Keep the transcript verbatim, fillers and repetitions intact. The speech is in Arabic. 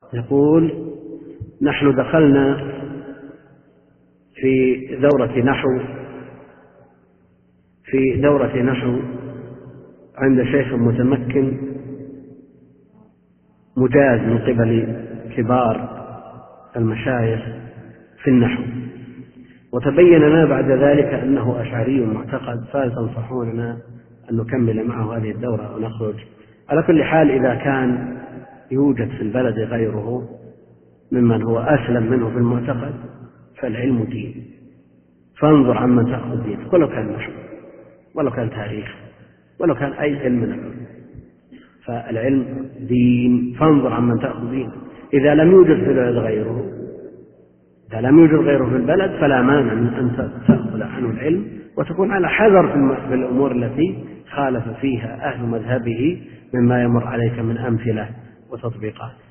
يقول: نحن دخلنا في دورة نحو في دورة نحو عند شيخ متمكن مجاز من قبل كبار المشايخ في النحو، وتبين لنا بعد ذلك أنه أشعري معتقد، فهل تنصحوننا أن نكمل معه هذه الدورة ونخرج؟ على كل حال، إذا كان يوجد في البلد غيره ممن هو أسلم منه في المعتقد فالعلم دين، فانظر عمن تأخذ دينك، ولو كان نحو ولو كان تاريخ ولو كان أي علم من العلم، فالعلم دين، فانظر عمن تأخذ دينك. إذا لم يوجد في البلد غيره إذا لم يوجد غيره في البلد فلا مانع من أن تأخذ عنه العلم وتكون على حذر في الأمور التي خالف فيها أهل مذهبه مما يمر عليك من أمثلة وتطبيقات.